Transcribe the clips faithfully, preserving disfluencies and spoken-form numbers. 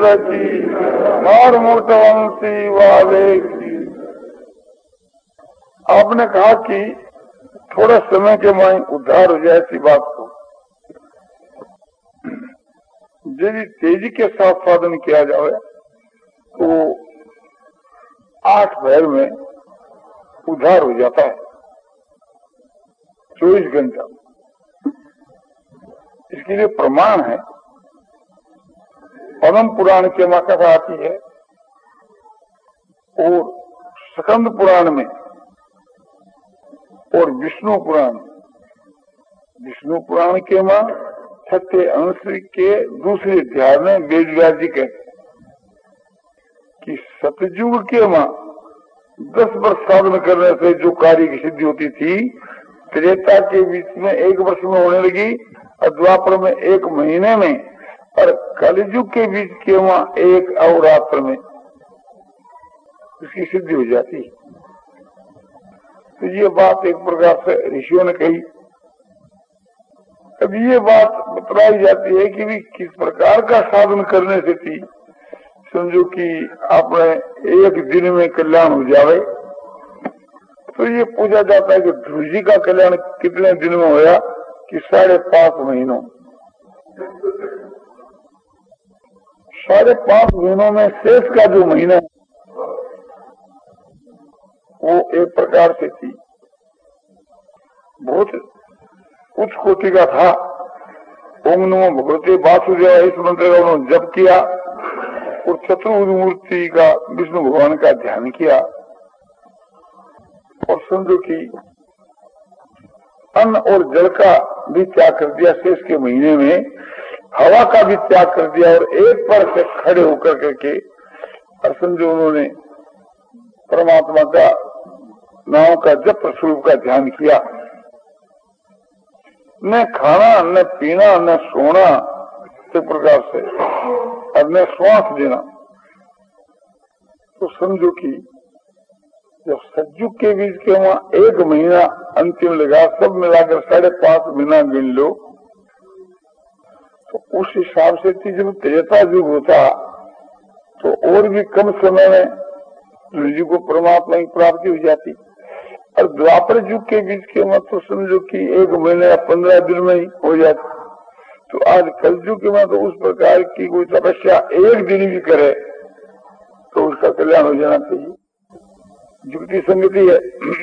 की और मोटवंशी वाले की। आपने कहा कि थोड़ा समय के माई उद्धार हो जाए ऐसी बात को यदि तेजी के साथ साधन किया जाए तो आठ पहर में उद्धार हो जाता है, चौबीस घंटा। इसके लिए प्रमाण है, पद्म पुराण के मां कथा आती है और स्कंद पुराण में और विष्णु पुराण विष्णु पुराण के मां छठे अंश के दूसरे अध्याय में वेद व्यास जी कहते कि सतयुग के मां दस वर्ष साधन करने से जो कार्य की सिद्धि होती थी त्रेता के बीच में एक वर्ष में होने लगी और द्वापर में एक महीने में और कलयुग के बीच के वहां एक अवरात्र में उसकी सिद्धि हो जाती। तो ये बात एक प्रकार से ऋषियों ने कही। अब ये बात बतलाई जाती है कि भी किस प्रकार का साधन करने से थी, समझो कि आपने एक दिन में कल्याण हो जावे। तो ये पूछा जाता है कि ध्रुव जी का कल्याण कितने दिन में होया कि साढ़े पांच महीनों साढ़े पांच महीनों में शेष का जो महीना वो एक प्रकार से थी बहुत उच्च कोटि का था। ओम नमो भगवते वासुदेवाय इस मंत्र का उन्होंने जप किया और चतुर्भुज मूर्ति का विष्णु भगवान का ध्यान किया और समझो कि अन्न और जल का भी त्याग कर दिया, शेष के महीने में हवा का भी त्याग कर दिया और एक पर से खड़े होकर करके और समझो उन्होंने परमात्मा का नाम का जप स्वरूप का ध्यान किया। न खाना न पीना न सोना इस प्रकार से और न श्वास देना। तो समझो कि जब सज्जु के बीच के वहां एक महीना अंतिम लगा, सब मिलाकर साढ़े पांच महीना गिन लो, तो उस हिसाब से थी जब त्रेता युग होता तो और भी कम समय में तुलसी को परमात्मा की प्राप्ति हो जाती। और द्वापर युग के बीच के मत तो समझो कि एक महीने या पंद्रह दिन में ही हो जाती। तो आज कल युग के मत तो उस प्रकार की कोई तपस्या एक दिन भी करे तो उसका कल्याण हो जाना चाहिए। युक्ति संगति है।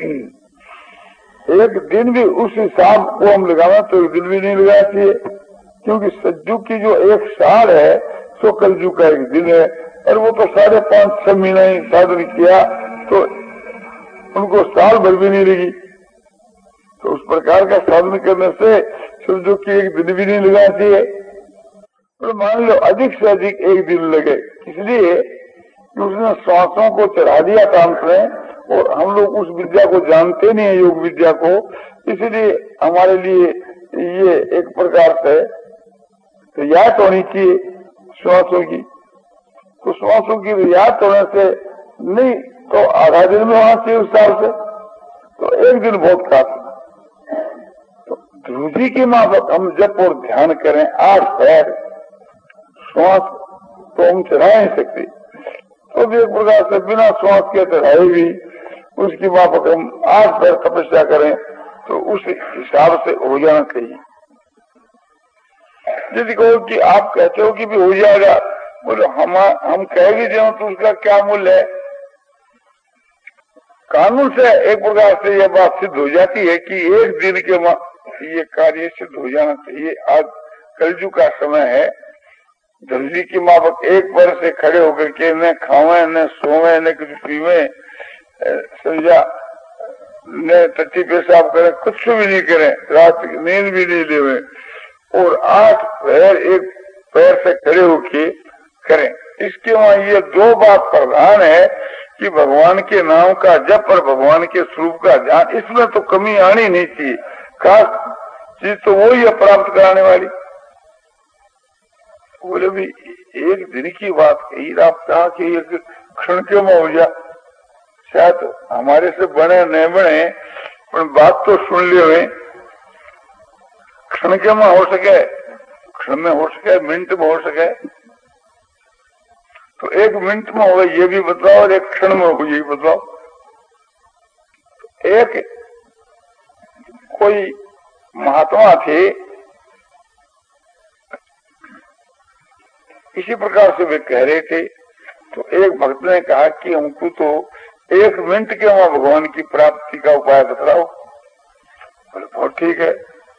एक दिन भी उस हिसाब को हम लगाना तो एक दिन भी नहीं लगाना चाहिए, क्योंकि सज्जु की जो एक साल है सो कलजु का एक दिन है और वो तो साढ़े पांच छह महीने ही साधन किया तो उनको साल भर भी नहीं लगी। तो उस प्रकार का साधन करने से समझो कि एक दिन भी नहीं लगाना चाहिए। तो मान लो अधिक से अधिक एक दिन लगे, इसलिए कि उसने श्वासों को चढ़ा दिया काम में और हम लोग उस विद्या को जानते नहीं है, योग विद्या को, इसलिए हमारे लिए ये एक प्रकार से रियायत होनी चाहिए श्वासों की। तो श्वासों की रियायत होने से नहीं तो आधा दिन में होना चाहिए उस साल से, तो एक दिन बहुत काफी। तो ध्रुव जी के माफक हम जप और ध्यान करें आठ पैर श्वास तो हम चढ़ा नहीं सकते, तो भी एक प्रकार से बिना श्वास के चढ़ाए भी उसकी माफक हम आठ पैर तपस्या करें तो उस हिसाब से हो जाना चाहिए। यदि कहो कि आप कहते हो कि भी हो जाएगा, बोलो हम हम कह भी दें तो उसका क्या मूल्य है। कानून से एक प्रकार से यह बात सिद्ध हो जाती है कि एक दिन के ये कार्य सिद्ध हो जाना चाहिए। आज कलयुग का समय है, धरती की माफक एक पर से खड़े होकर के न खावे न सोवे न कुछ पीवे, समझा, न टट्टी पेशाब करें, कुछ भी नहीं करें, रात की नींद भी नहीं लेवे और आठ पैर एक पैर से खड़े होके करें। इसके वहां ये दो बात प्रधान है कि भगवान के नाम का जप और भगवान के स्वरूप का ध्यान, इसमें तो कमी आनी नहीं चाहिए। खास चीज तो वही है प्राप्त कराने वाली। बोले भी एक दिन की बात कही, आप कहा कि एक क्षण के में हो जा, शायद हमारे से बने न बने पर बात तो सुन लियो, क्षण के में हो सके, क्षण में हो सके, मिनट में हो सके, तो एक मिनट में होगा ये भी बतलाओ और एक क्षण में होगा ये भी बतलाओ। एक कोई महात्मा थे, इसी प्रकार से वे कह रहे थे। तो एक भक्त ने कहा कि हमको तो एक मिनट के वहां भगवान की प्राप्ति का उपाय बतलाओ। बोले बहुत ठीक है,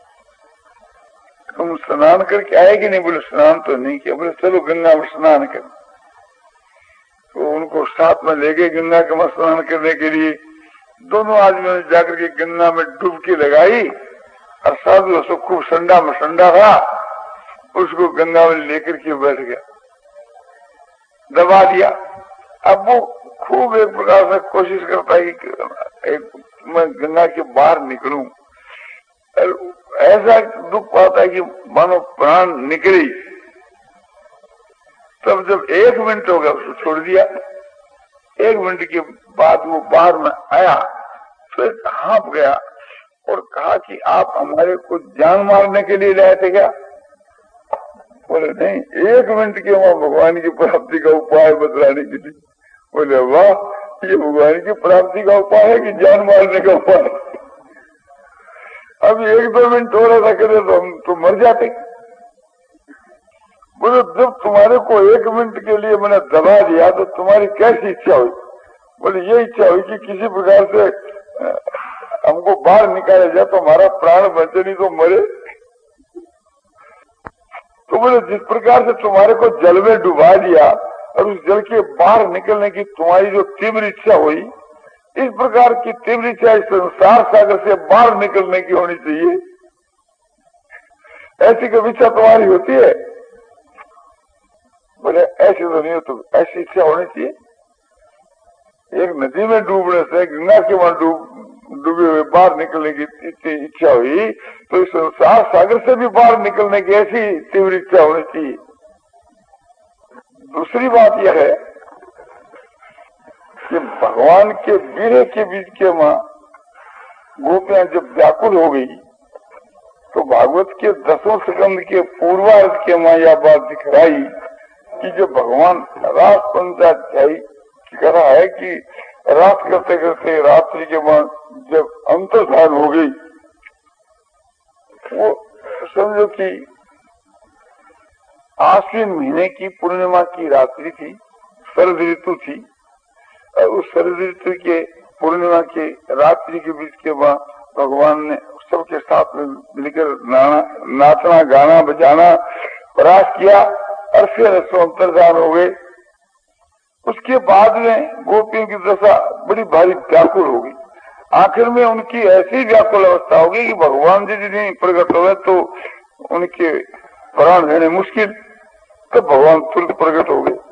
तुम स्नान करके आए कि नहीं? बोले स्नान तो नहीं किया। बोले चलो गंगा में स्नान कर। तो उनको साथ में ले गए गंगा के में स्नान करने के लिए। दोनों आदमियों ने जाकर के गंगा में डुबकी लगाई और साधु उसको खूब संडा में संडा रहा, उसको गंगा में लेकर के बैठ गया, दबा दिया। अब वो खूब एक प्रकार से कोशिश करता है कि एक मैं गंगा के बाहर निकलूं। ऐसा दुख पाता है कि मानो प्राण निकली। तब जब एक मिनट हो गया उसको छोड़ दिया। एक मिनट के बाद वो बाहर में आया तो एक हाँप गया और कहा कि आप हमारे को जान मारने के लिए लाए थे क्या? बोले नहीं, एक मिनट के वहां भगवान की प्राप्ति का उपाय बतलाने के लिए। बोले वाह, ये भगवान की प्राप्ति का उपाय है कि जान मारने का उपाय? अब एक दो मिनट हो रहा था करे तो हम तो मर जाते। बोले जब तुम्हारे को एक मिनट के लिए मैंने दबा दिया तो तुम्हारी कैसी इच्छा हुई? बोले ये इच्छा हुई कि किसी प्रकार से हमको बाहर निकाला जाए तो हमारा प्राण बचे, नहीं तो मरे। तो बोले जिस प्रकार से तुम्हारे को जल में डुबा दिया और उस जल के बाहर निकलने की तुम्हारी जो तीव्र इच्छा हुई, इस प्रकार की तीव्र इच्छा इस संसार सागर से बाहर निकलने की होनी चाहिए। ऐसी कभी इच्छा तुम्हारी होती है? बोले ऐसी तो नहीं हो, तो ऐसी इच्छा होनी चाहिए। एक नदी में डूबने से गंगा के वहां डूब डूबे हुए बाहर निकलने की इच्छा हुई तो इस संसार सागर से भी बाहर निकलने की ऐसी तीव्र इच्छा होनी चाहिए। दूसरी बात यह है कि भगवान के वीरे के बीच के मां गोपियां जब व्याकुल हो गई तो भागवत के दसों स्कंद के पूर्वार्ध के मां यह बात दिखलाई कि जब भगवान रास पंचाध्यायी कह रहा है कि रात करते करते रात्रि के बाद जब अंतर्धान हो गई, वो समझो कि आश्विन महीने की पूर्णिमा की रात्रि थी, शरद ऋतु थी। और उस शरद ऋतु के पूर्णिमा के रात्रि के बीच के बाद भगवान ने सबके साथ में मिलकर नाचना गाना बजाना प्रयास किया और फिर अंतर्धान हो गए। उसके बाद में गोपियों की दशा बड़ी भारी व्याकुल हो गई। आखिर में उनकी ऐसी व्याकुल अवस्था हो गई कि भगवान जी यदि प्रकट हुए तो उनके प्राण लेने मुश्किल, तब तो भगवान तुरंत प्रकट हो गए।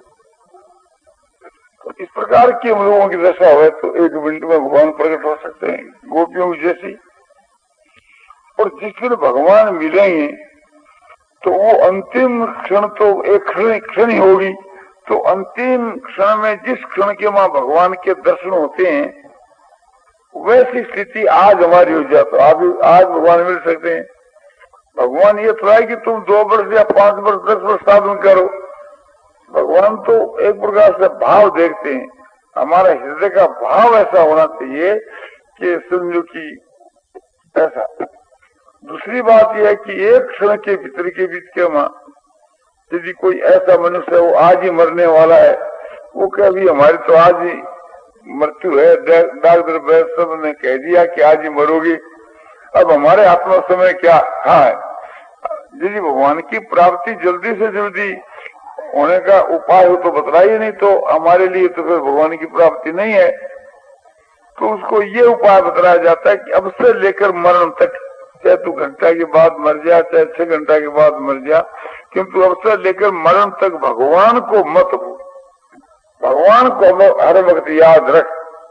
तो इस प्रकार की हम लोगों की दशा हुए तो एक मिनट में भगवान प्रकट हो सकते हैं गोपियों की जैसी। और जिस दिन भगवान मिलेंगे तो वो अंतिम क्षण तो एक क्षण क्षण ही होगी। तो अंतिम क्षण में जिस क्षण के वहां भगवान के दर्शन होते हैं वैसी स्थिति आज हमारी हो जाए तो आज आज भगवान मिल सकते हैं। भगवान ये थोड़ा है कि तुम दो वर्ष या पांच वर्ष दस वर्ष साधन करो। भगवान तो एक प्रकार से भाव देखते हैं। हमारा हृदय का भाव ऐसा होना चाहिए कि समझो कि ऐसा। दूसरी बात यह है कि एक क्षण के भीतर के बीच के वहां यदि कोई ऐसा मनुष्य है वो आज ही मरने वाला है, वो क्या अभी हमारी तो आज ही मृत्यु है, डॉक्टर वैद्य सब ने कह दिया कि आज ही मरोगे, अब हमारे हाथ में समय क्या हाँ है। यदि भगवान की प्राप्ति जल्दी से जल्दी होने का उपाय हो तो बतलाइए, नहीं तो हमारे लिए तो फिर भगवान की प्राप्ति नहीं है। तो उसको ये उपाय बताया जाता है कि अब से लेकर मरण तक, चाहे तू घंटा के बाद मर जा चाहे छह घंटा के बाद मर जा, किंतु अब से लेकर मरण तक भगवान को मत भूल, भगवान को हर वक्त याद रख,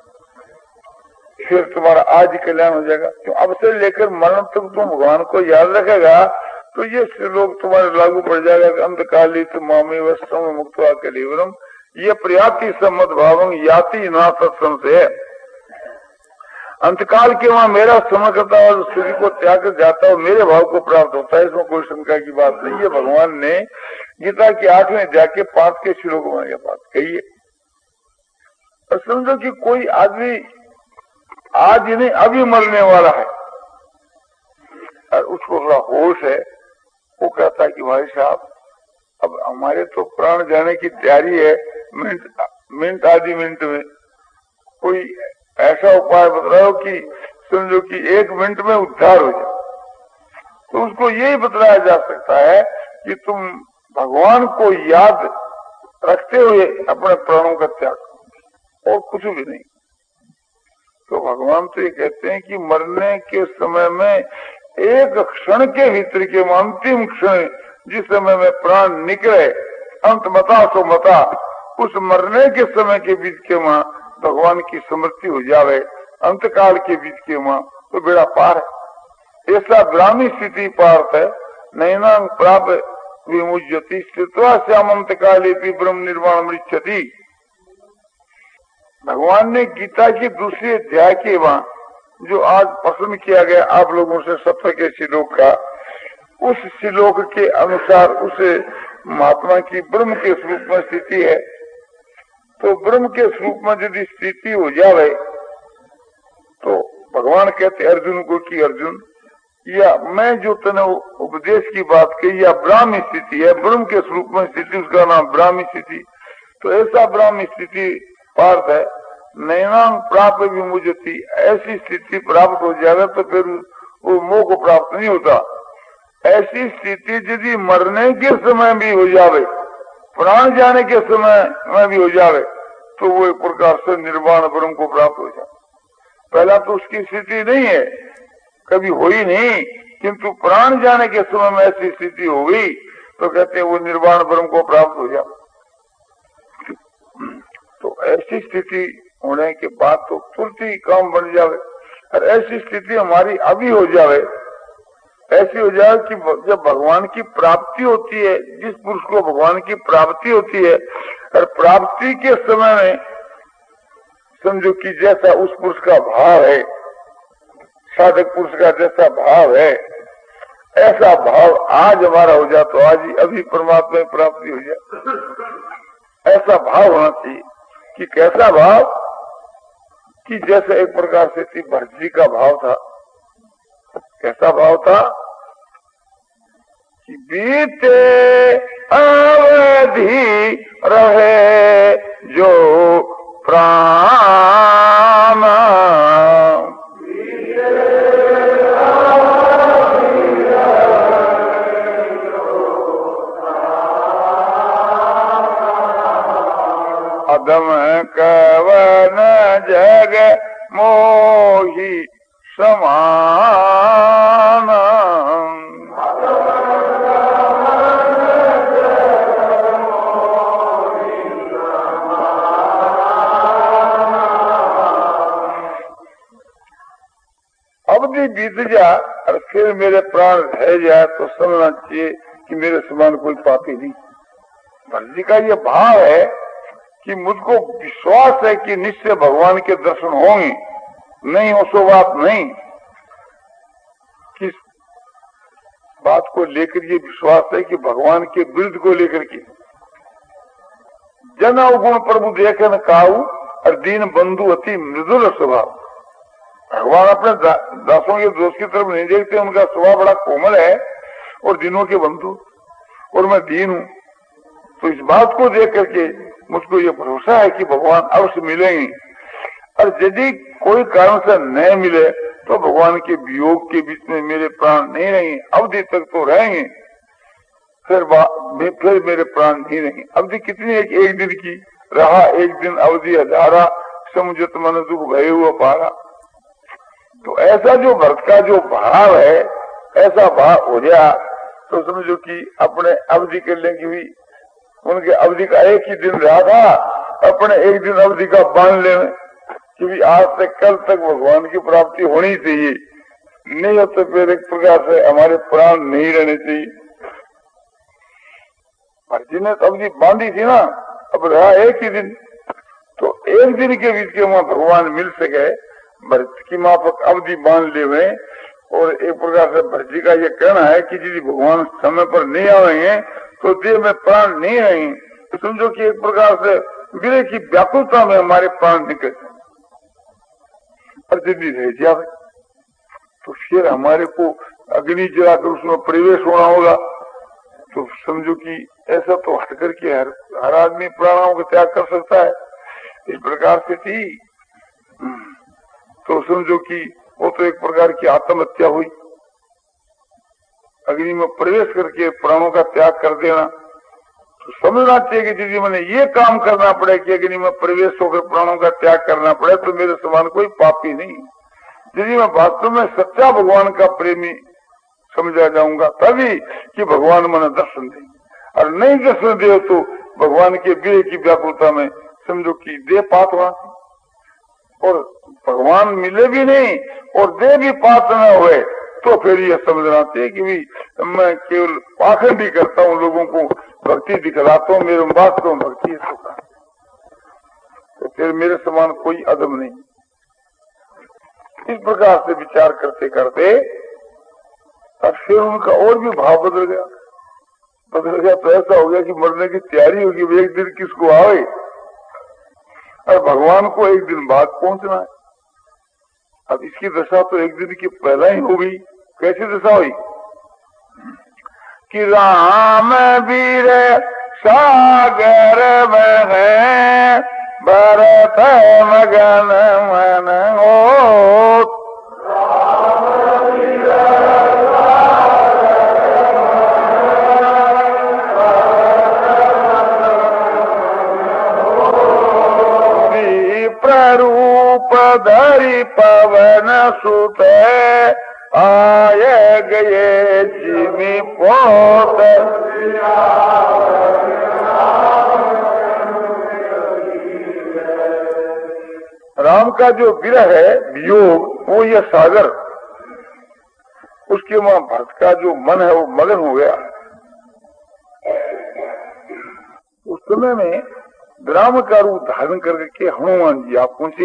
फिर तुम्हारा आज ही कल्याण हो जाएगा। क्यों अब से लेकर मरण तक तुम भगवान को याद रखेगा तो ये श्लोक तुम्हारे लागू पड़ जाएगा कि अंतकालित मामी वस्त्रम मुक्त्वा कलेवरम ये प्रयाति सम्मत भावं याति ना सत्संग से। अंतकाल के वहां मेरा समकता और स्थिति को त्याग कर जाता है और मेरे भाव को प्राप्त होता है, इसमें कोई शंका की बात नहीं है। भगवान ने गीता के आठवें जाके पांच के श्लोक में यह बात कही है। और समझो कि कोई आदमी आज ही नहीं अभी मरने वाला है और उसको थोड़ा होश है, वो कहता है कि भाई साहब अब हमारे तो प्राण जाने की तैयारी है, मिनट मिनट आधी मिनट में कोई ऐसा उपाय बतलाओ कि समझो कि एक मिनट में उद्धार हो जाए। तो उसको यही बतलाया जा सकता है कि तुम भगवान को याद रखते हुए अपने प्राणों का त्याग करो और कुछ भी नहीं। तो भगवान तो ये कहते हैं कि मरने के समय में एक क्षण के भीतर के अंतिम क्षण जिस समय में प्राण निकले, अंत मता सो मता, उस मरने के समय के बीच के मां भगवान की स्मृति हो जावे, अंतकाल के बीच के मां तो बेड़ा पार है। ऐसा ब्राह्मी स्थिति पार्थ है। नैना प्राप्त विमुज्यति स्थित्वा श्यामंत काले ब्रह्म निर्वाण मृच्छति। भगवान ने गीता की दूसरे अध्याय के वहां जो आज पसंद किया गया आप लोगों से सत्र के श्लोक का, उस श्लोक के अनुसार उस महात्मा की ब्रह्म के स्वरूप में स्थिति है। तो ब्रह्म के स्वरूप में यदि स्थिति हो जाए तो भगवान कहते अर्जुन को कि अर्जुन, या मैं जो तने उपदेश की बात कही या ब्राह्मी स्थिति है, ब्रह्म के स्वरूप में स्थिति, उसका नाम ब्राह्मी स्थिति। तो ऐसा ब्राह्मी स्थिति पार्थ है। नैनांग प्राप्त विमुज्यति, ऐसी स्थिति प्राप्त हो जाए तो फिर वो मोह को प्राप्त नहीं होता। ऐसी स्थिति यदि मरने के समय भी हो जावे, प्राण जाने के समय में भी हो जावे, तो वो एक प्रकार से निर्वाण ब्रह्म को प्राप्त हो जाए। पहला तो उसकी स्थिति नहीं है, कभी हुई नहीं, किंतु प्राण जाने के समय में ऐसी स्थिति हो गई तो कहते हैं वो निर्वाण ब्रह्म को प्राप्त हो जाए। तो ऐसी स्थिति होने के बाद तो तुरंत ही काम बन जावे। और ऐसी स्थिति हमारी अभी हो जावे, ऐसी हो जाए कि जब भगवान की प्राप्ति होती है, जिस पुरुष को भगवान की प्राप्ति होती है, और प्राप्ति के समय में समझो कि जैसा उस पुरुष का भाव है, साधक पुरुष का जैसा भाव है, ऐसा भाव आज हमारा हो जाए तो आज ही अभी परमात्मा की प्राप्ति हो जाए। ऐसा भाव होना चाहिए कि कैसा भाव कि जैसे एक प्रकार से भरत जी का भाव था। कैसा भाव था कि बीते अवधि रहे जो प्राण, अदम कवन जग मोही समान, अवधि बीत जा और फिर मेरे प्राण रह जाए तो समझना चाहिए कि मेरे समान कोई पापी नहीं। भरत जी का ये भाव है कि मुझको विश्वास है कि निश्चय भगवान के दर्शन होंगे, नहीं हो सो बात नहीं। किस बात को लेकर ये विश्वास है कि भगवान के विरुद्ध को लेकर के जन अवगुण प्रभु देखन काऊ और दीन बंधु अति मृदुल स्वभाव। भगवान अपने दा, दासों के दोष की तरफ नहीं देखते, उनका स्वभाव बड़ा कोमल है और दिनों के बंधु, और मैं दीन हूं। तो इस बात को देख करके मुझको ये भरोसा है कि भगवान अवश्य मिलेंगे, और यदि कोई कारण से न मिले तो भगवान के वियोग के बीच में मेरे प्राण नहीं रहेंगे, अवधि तक तो रहेंगे, फिर फिर मेरे प्राण नहीं रहेंगे। अवधि कितनी एक, एक दिन की रहा, एक दिन अवधि हजारा, समुझत मन दुख भय हुआ पारा। तो ऐसा जो भक्त का जो भाव है, ऐसा भाव हो गया तो समझो कि अपने अवधि के लेंगे भी, उनके अवधि का एक ही दिन रहा था, अपने एक दिन अवधि का बांध लेने कि आज से कल तक भगवान की प्राप्ति होनी चाहिए, नहीं हो तो फिर एक प्रकार से हमारे प्राण नहीं रहने चाहिए। भरत जी ने तो अवधि बांधी थी ना, अब रहा एक ही दिन, तो एक दिन के बीच के वहां भगवान मिल सके, भरत की माफक अवधि मान ले हुए। और एक प्रकार से भरत जी का ये कहना है कि यदि भगवान समय पर नहीं आएंगे तो देह में प्राण नहीं आएंगे। तो समझो कि एक प्रकार से विरह की व्याकुलता में हमारे प्राण निकल जाए और यदि रह जाए तो फिर हमारे को अग्नि जलाकर उसमें प्रवेश होना होगा। तो समझो कि ऐसा तो हट करके हर हर आदमी प्राणों का त्याग कर सकता है। इस प्रकार से थी तो समझो कि वो तो एक प्रकार की आत्महत्या हुई, अग्नि में प्रवेश करके प्राणों का त्याग कर देना। तो समझना चाहिए कि यदि मैंने ये काम करना पड़े कि अग्नि में प्रवेश होकर प्राणों का त्याग करना पड़े तो मेरे समान कोई पापी नहीं। यदि मैं वास्तव में सच्चा भगवान का प्रेमी समझा जाऊंगा तभी कि भगवान मैंने दर्शन दे, और नहीं दर्शन दे तो भगवान के विरह की व्याकुलता में समझो कि देह पात हुआ और भगवान मिले भी नहीं और देह भी पात न हुए तो फिर यह समझना चाहिए कि भी मैं केवल पाखंड ही करता हूँ, लोगों को भक्ति दिखलाता हूँ, मेरे वास्तव में भक्ति है होता, तो फिर मेरे समान कोई अदब नहीं। इस प्रकार से विचार करते करते अब फिर उनका और भी भाव बदल गया बदल गया तो ऐसा हो गया कि मरने की तैयारी होगी, एक दिन किसको आवे और भगवान को एक दिन बाद पहुंचना है। अब इसकी दशा तो एक दिन की पहला ही हो गई। कैसी दशा हुई कि राम वीर सागर में है भरत मगन मन हो। रूप धरि पवन सुत आए गए जिमी पोत। राम का जो विरह है वियोग वो ये सागर, उसके वहां भरत का जो मन है वो मगन हो गया। उस समय में ग्राम का रूप धारण करके हनुमान जी आप पहुंचे,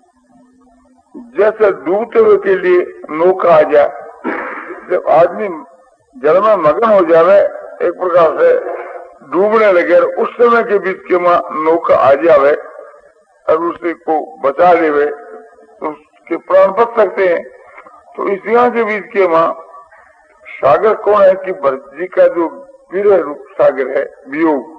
जैसे डूबते हुए के लिए नौका आ जाए। जब आदमी जल में मगन हो जावे एक प्रकार से डूबने लगे, उस समय के बीच के मां नौका आ जावे और उसे को बचा लेवे तो उसके प्राण बच सकते हैं। तो इस यहाँ के बीच के मां सागर कौन है कि भरत जी का जो विरह रूप सागर है वियोग,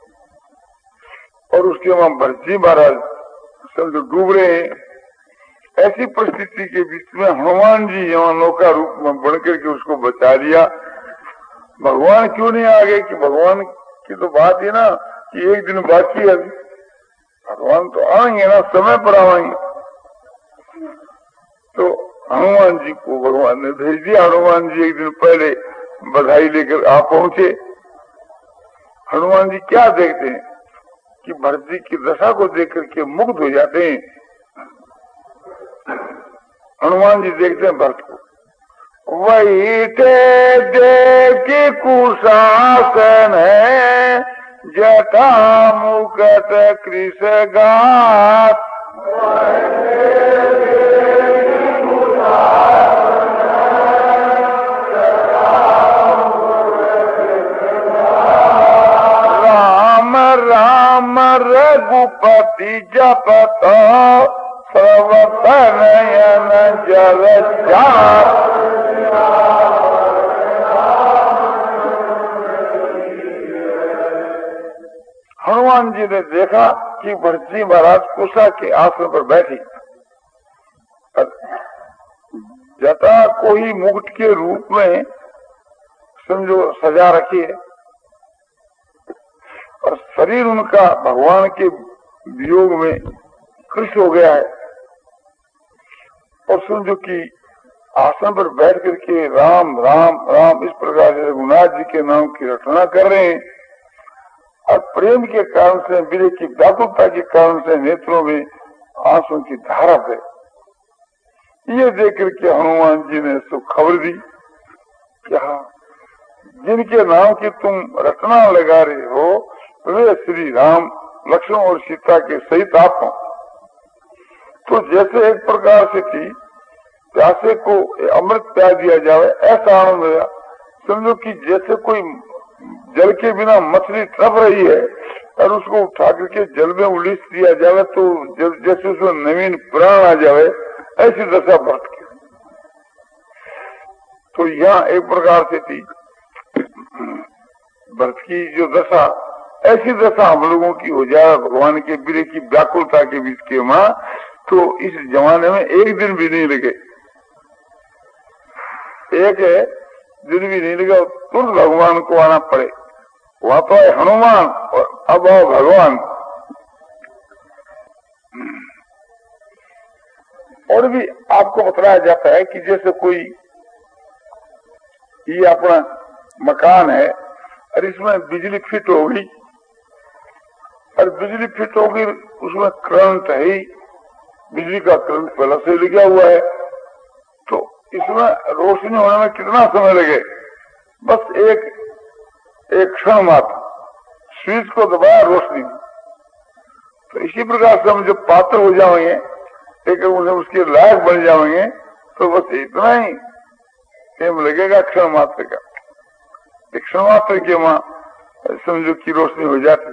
और उसके वहां भरत जी महाराज समझो डूब रहे हैं। ऐसी परिस्थिति के बीच में हनुमान जी यहाँ नौका रूप में बन करके उसको बचा लिया। भगवान क्यों नहीं आ गए कि भगवान की तो बात है ना कि एक दिन बाकी है, भगवान तो आएंगे ना, समय पर आएंगे। तो हनुमान जी को भगवान ने भेज दिया। हनुमान जी एक दिन पहले बधाई लेकर आ पहुंचे। हनुमान जी क्या देखते हैं कि भरत जी की दशा को देख करके मुग्ध हो जाते हैं। हनुमान जी देखते हैं भरत को, वही देव की कुशासन है जटा मुकट कृष गात। राम राम रघुपति जपत सर्वतनयन जल जात। हनुमान जी ने देखा कि भरत जी महाराज कुशा के आसन पर बैठी, जटा को ही मुकुट के रूप में समझो सजा रखी है और शरीर उनका भगवान के वियोग में कृष हो गया है। और समझो कि आसन पर बैठ करके राम राम राम इस प्रकार से रघुनाथ जी के नाम की रचना कर रहे हैं और प्रेम के कारण से, विरह की व्याकुलता के कारण से नेत्रों में आंसू की धारा है। ये देख करके हनुमान जी ने उसको खबर दी कि हाँ, जिनके नाम की तुम रचना लगा रहे हो वे श्री राम लक्ष्मण और सीता के सहित आप हो। तो जैसे एक प्रकार से थी प्यासे को अमृत प्यास दिया जाए ऐसा आनंद हुआ। समझो कि जैसे कोई जल के बिना मछली तड़प रही है और उसको उठा करके जल में उलीस दिया जाए तो जैसे उसमें नवीन प्राण आ जाए, ऐसी दशा व्रत की। तो यहाँ एक प्रकार से थी व्रत की जो दशा, ऐसी दशा हम लोगों की हो जाए भगवान के वीर की व्याकुलता के बीच के माँ, तो इस जमाने में एक दिन भी नहीं लगे, एक दिन भी नहीं लगे, तुरंत भगवान को आना पड़े। वहां तो है हनुमान और अब आओ भगवान। और भी आपको बताया जाता है कि जैसे कोई ये अपना मकान है और इसमें बिजली फिट हो गई और बिजली फिट हो गई, उसमें करंट है, बिजली का करंट पहले से लगा हुआ है, तो इसमें रोशनी होने में कितना समय लगे? बस एक एक क्षण मात्र, स्विच को दबाया रोशनी। तो इसी प्रकार से हम जब पात्र हो जाएंगे, एक उन्हें उसके लायक बन जाएंगे, तो बस इतना ही टाइम लगेगा क्षण मात्र का। एक क्षण मात्र के वहां समझो की रोशनी हो जाती।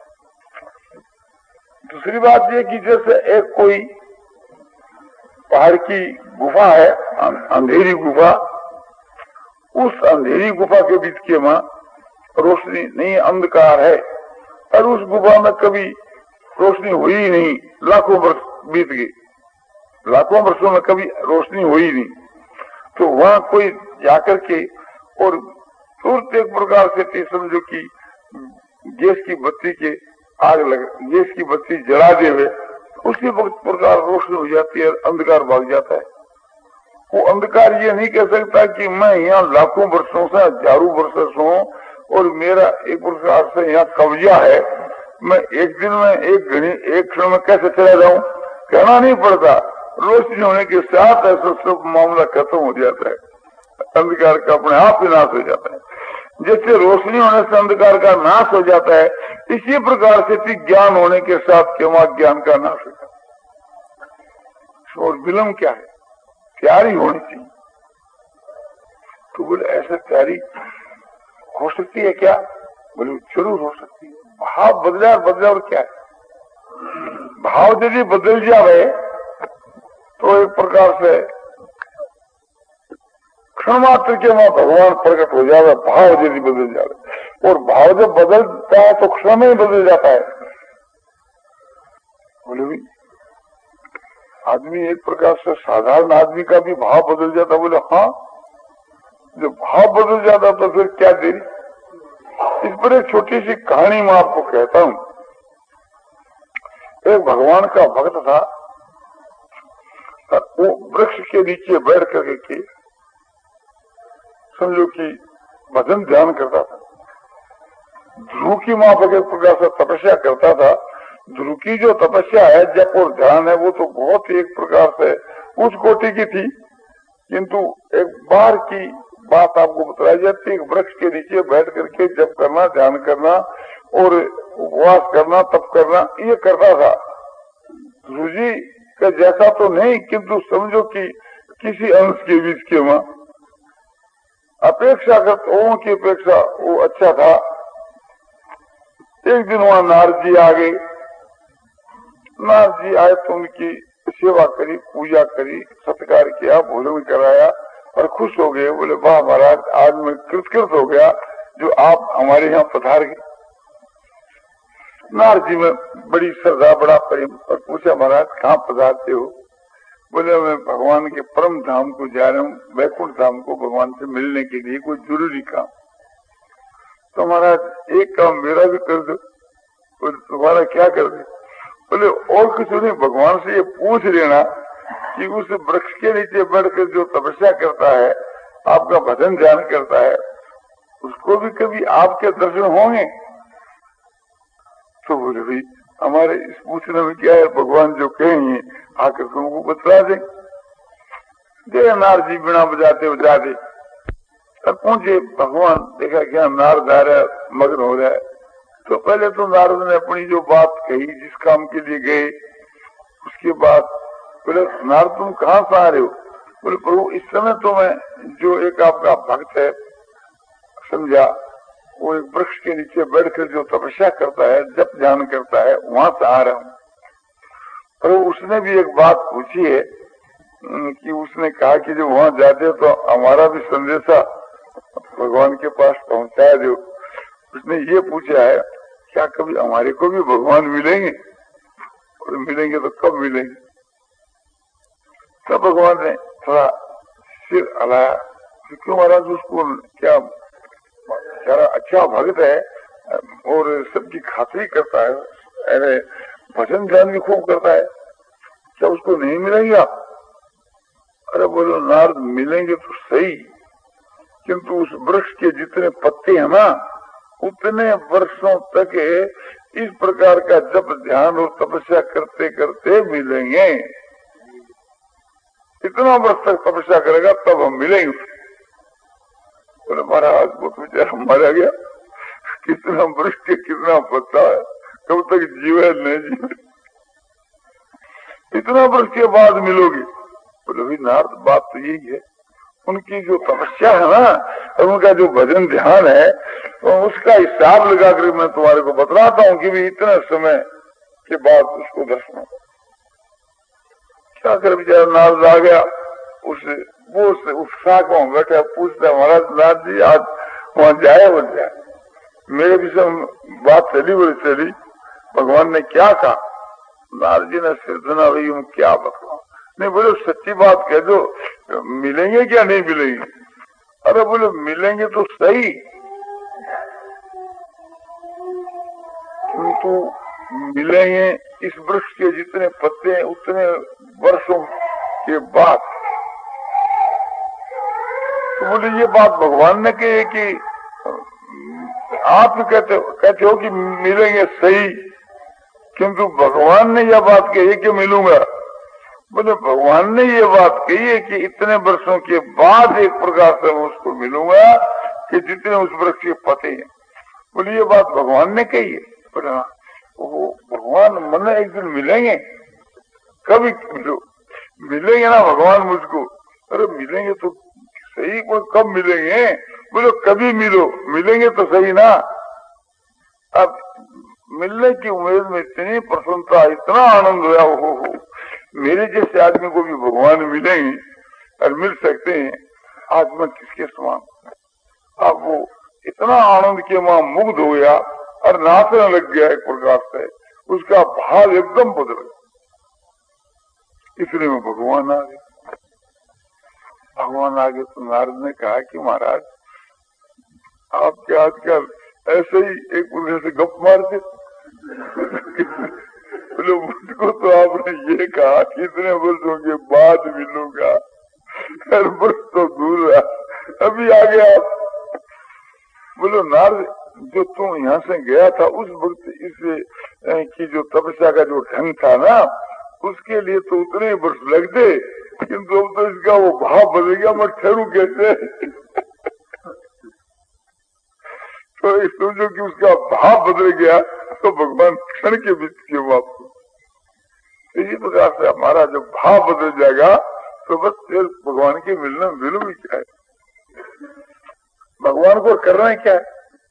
दूसरी बात यह कि जैसे एक कोई पहाड़ की गुफा है, अंधेरी गुफा, उस अंधेरी गुफा के बीच के वहां रोशनी नहीं, अंधकार है, और उस गुफा में कभी रोशनी हुई ही नहीं, लाखों वर्ष बीत गए, लाखों वर्षों में कभी रोशनी हुई नहीं। तो वहां कोई जाकर के और तुरंत एक प्रकार से समझो कि गैस की बत्ती के आग लग, गैस की बत्ती जला दे हुए उसी वक्त प्रकार रोशनी हो जाती है, अंधकार भाग जाता है। वो अंधकार ये नहीं कह सकता कि मैं यहाँ लाखों वर्षों से, हजारों वर्षों से हूँ और मेरा एक प्रकार से यहाँ कब्जा है, मैं एक दिन में, एक घड़ी, एक क्षण में कैसे चला जाऊं, कहना नहीं पड़ता। रोशनी होने के साथ ऐसा सब मामला खत्म हो जाता है, अंधकार का अपने आप ही नाश हो जाता है। जैसे रोशनी होने से अंधकार का नाश हो जाता है, इसी प्रकार से ज्ञान होने के साथ केवल ज्ञान का नाश हो जाता है। और विलंब क्या है? तैयारी होनी चाहिए। तो बोले ऐसा तैयारी हो सकती है क्या? बोले जरूर हो सकती है। भाव बदला बदला और क्या है? भाव यदि बदल जाए तो एक प्रकार से क्षण मात्र के वहां भगवान प्रकट हो जाए, भाव यदि बदल जाए। और भाव जब बदलता है तो क्षण में ही बदल जाता है। बोले भी आदमी एक प्रकार से साधारण आदमी का भी भाव बदल जाता। बोले हाँ, जब भाव बदल जाता तो फिर क्या देरी। इस पर एक छोटी सी कहानी मैं आपको कहता हूं। एक भगवान का भक्त था, वो वृक्ष के नीचे बैठ करके समझो कि भजन ध्यान करता था। ध्रुव की मां पर एक प्रकार से तपस्या करता था। ध्रुव की जो तपस्या है, जप और ध्यान है, वो तो बहुत ही एक प्रकार से उच्च कोटि की थी। किंतु एक बार की बात आपको बताई जाती है, एक वृक्ष के नीचे बैठ करके जप करना, ध्यान करना और उपवास करना, तप करना, ये करता था। ध्रुव जी का जैसा तो नहीं, किंतु समझो कि किसी अंश के बीच के वहां अपेक्षाकृत ओम की अपेक्षा वो अच्छा था। एक दिन वहां नारद जी आ गए। नारद जी आए तो उनकी सेवा करी, पूजा करी, सत्कार किया, भोजन कराया और खुश हो गए। बोले वाह महाराज, आज मैं कृतकृत हो गया जो आप हमारे यहाँ पधार गए। नारद जी में बड़ी श्रद्धा, बड़ा प्रेम, और पूछा महाराज कहाँ पधारते हो? बोले मैं भगवान के परम धाम को जा रहा हूँ, वैकुंठ धाम को, भगवान से मिलने के लिए कोई जरूरी काम। तो महाराज एक काम मेरा भी कर दो। बोले तुम्हारा क्या कर दे? बोले और कुछ नहीं, भगवान से ये पूछ लेना कि उस वृक्ष के नीचे बैठकर जो तपस्या करता है, आपका भजन ध्यान करता है, उसको भी कभी आपके दर्शन होंगे? तो बोले भाई हमारे इस पूछने में क्या है, भगवान जो कहेंगे आकर तुमको बतला देंगे। नारद जी बिना बजाते बजाते तब पहुंचे। भगवान देखा क्या नारद आ रहा है, मग्न हो रहा है। तो पहले तो नारद ने अपनी जो बात कही, जिस काम के लिए गए, उसके बाद बोले नारद तुम कहाँ से आ रहे हो? बोले प्रभु इस समय तो मैं जो एक आपका भक्त है समझा, वो एक वृक्ष के नीचे बैठकर जो तपस्या करता है, जप ध्यान करता है, वहां से आ रहा हूँ। पर उसने भी एक बात पूछी है कि उसने कहा कि जो वहां जाते तो हमारा भी संदेशा भगवान के पास पहुंचाया दो। उसने ये पूछा है क्या कभी हमारे को भी भगवान मिलेंगे? और मिलेंगे तो कब मिलेंगे? तब भगवान ने थोड़ा सिर हलाया, क्यों महाराज उसको क्या सारा अच्छा भक्त है और सबकी खातिरी करता है, अरे भजन ध्यान भी खूब करता है, क्या उसको नहीं मिलेंगे आप? अरे बोलो नारद मिलेंगे तो सही, किंतु उस वृक्ष के जितने पत्ते हैं ना उतने वर्षों तक इस प्रकार का जप ध्यान और तपस्या करते करते मिलेंगे। इतना वर्ष तक तपस्या करेगा तब हम मिलेंगे। बोले महाराज वो तो बेचारा मारा गया, कितना वृक्ष के कितना पत्ता है, कब तक जीवे नहीं जीवे, इतना वर्ष के बाद मिलोगे। बोले भाई नारद बात तो यही है, उनकी जो तपस्या है ना और उनका जो भजन ध्यान है तो उसका हिसाब लगाकर मैं तुम्हारे को बतलाता हूँ कि भी इतने समय के बाद उसको दर्शन। क्या कर बेचारा नारद आ गया, उस वो उस उत्साह को बैठा पूछता महाराज नारद जी आज वहां जाए बोल जाए, मेरे विषय बात चली बोली चली, भगवान ने क्या कहा? नारद जी ने सिर धना भाई हम क्या बताऊं, नहीं बोले सच्ची बात कह दो, मिलेंगे क्या नहीं मिलेंगे? अरे बोले मिलेंगे तो सही, किंतु मिलेंगे इस वृक्ष के जितने पत्ते हैं उतने वर्षों के बाद। तो बोले ये बात भगवान ने कही कि आप कहते कहते हो कि मिलेंगे सही, किंतु भगवान ने यह बात कही कि मिलूंगा। बोले भगवान ने ये बात कही है कि इतने वर्षों के बाद एक प्रकार से मैं उसको मिलूंगा कि जितने उस वृक्ष के पत्ते हैं। बोले ये बात भगवान ने कही है। बोले हाँ, वो भगवान मन एक दिन मिलेंगे, कभी मिलो मिलेंगे ना भगवान मुझको। अरे मिलेंगे तो सही, कोई कब मिलेंगे? बोलो कभी मिलो, मिलेंगे तो सही ना। अब मिलने की उम्मीद में इतनी प्रसन्नता, इतना आनंद हुआ, हो हो मेरे जैसे आदमी को भी भगवान मिलेंगे और मिल सकते हैं, आज मैं किसके समान। अब वो इतना आनंद के वहां मुग्ध हो गया और नाचने लग गया एक प्रकार से, उसका भाव एकदम बदल गया। इसलिए में भगवान आ गए। भगवान आगे तो नारद ने कहा कि महाराज आपके आजकल ऐसे ही एक दूसरे से गप मारते। बोले मुझको तो आपने ये कहा कि इतने वर्षों के बाद मिलूंगा, हर वर्ष तो दूर रहा, अभी आ गया। बोलो नारद जो तुम यहाँ से गया था उस वक्त इस की जो तपस्या का जो ढंग था ना उसके लिए तो उतने वर्ष लगते, किंतु अब तो इसका वो भाव बदल गया, मैं ठहरू कैसे? तो समझो कि उसका भाव बदल गया तो भगवान क्षण के बीच के वापस। इसी प्रकार से हमारा जब भाव बदल जाएगा तो बस फिर भगवान के मिलना मिलू भी क्या है, भगवान को करना है क्या है?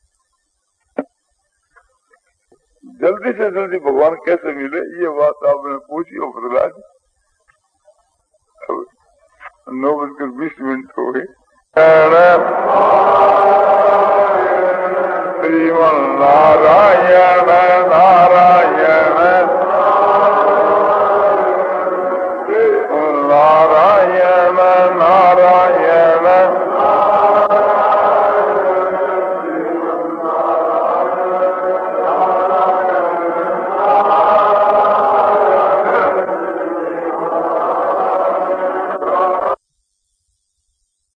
जल्दी से जल्दी भगवान कैसे मिले ये बात आपने पूछी और बदला दी। नौ बजकर बीस मिनट हो गए। श्रीमन नारायण नारायण नारायण नारायण